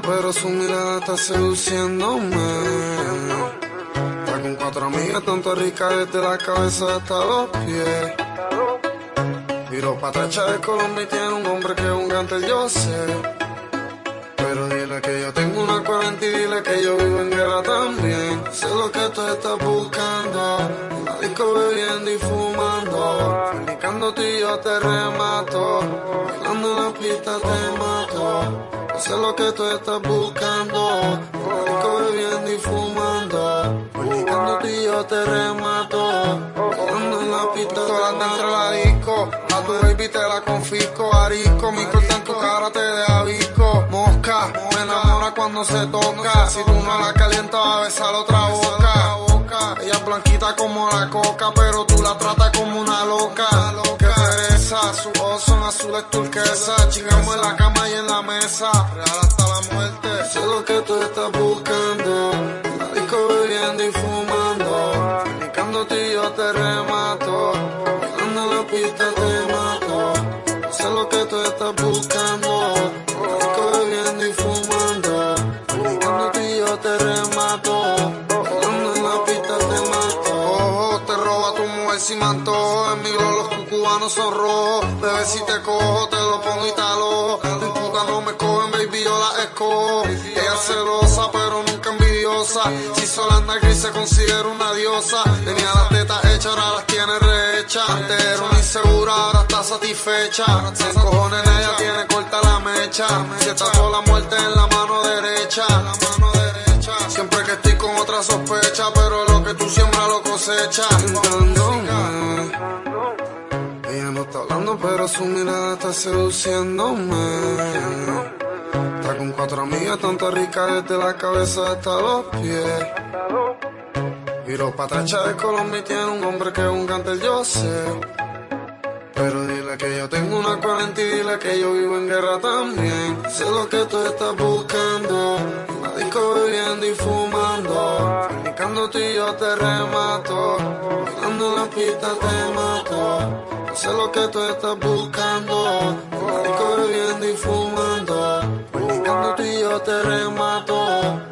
pero su mirada está seduciéndome. Está con 4 amigas, tanto rica desde la cabeza hasta los pies. Viró pa' atrás de Colombia y tiene un hombre que es un gante, yo sé. Pero dile que yo tengo una 40 y dile que yo vivo en guerra también. Sé lo que tú estás buscando, en la disco bebiendo y fumando. Fornicándote y yo te remato, bailando en la pista te mato. Sé lo que tú estás buscando, en la disco bebiendo y fumando. Fornicándote y yo te remato, bailando en la pista te mato. Dentro de la disco, a tu baby te la confisco. Arisco, mi corta en tu cara te deja visco. Mosca, me enamora cuando se toca. Si tú no la calientas va a besar otra boca. Ella es blanquita como la coca, pero tú la tratas como una loca. Que pereza, sus ojos son azules turquesa. Chingamos en la cama y en la mesa, real hasta la muerte. Sé lo que tú estás buscando, en la disco bebiendo y fumando. Fornicándote y yo te remato, bailando en la pista te mato. Sé lo que tú estás buscando, en la disco bebiendo y fumando. Fornicándote y yo te remato, bailando en la pista te mato. Ojo, te roba tu mujer si me antojo. En mi glow los cucubanos son rojos. Bebé, si te cojo, te lo pongo y te alojo. Mis putas no me cogen, baby, yo la escojo. Ella es celosa, pero nunca envidiosa. Si sola anda gris, se considera una diosa. Tenía las tetas hechas, ahora las tiene rehechas. Antes era una insegura, ahora está satisfecha. Se encojones en ella, tiene corta la mecha. Si está toda la muerte en la mano derecha. Siempre que estoy con otra sospecha, pero lo que tú siembras lo cosechas. Ella no está hablando, pero su mirada está seduciéndome. Está con 4 amigas, tanto rica desde la cabeza hasta los pies. Viró pa' atrás de Colombia y tiene un hombre que es un gante, yo sé. Pero dile que yo tengo una 40 y dile que yo vivo en guerra también. Sé lo que tú estás buscando, en la disco bebiendo y fumando. Fornicándote y yo te remato, bailando en la pista te mato. Sé lo que tú estás buscando, en la disco bebiendo y fumando. Fornicándote y yo te remato.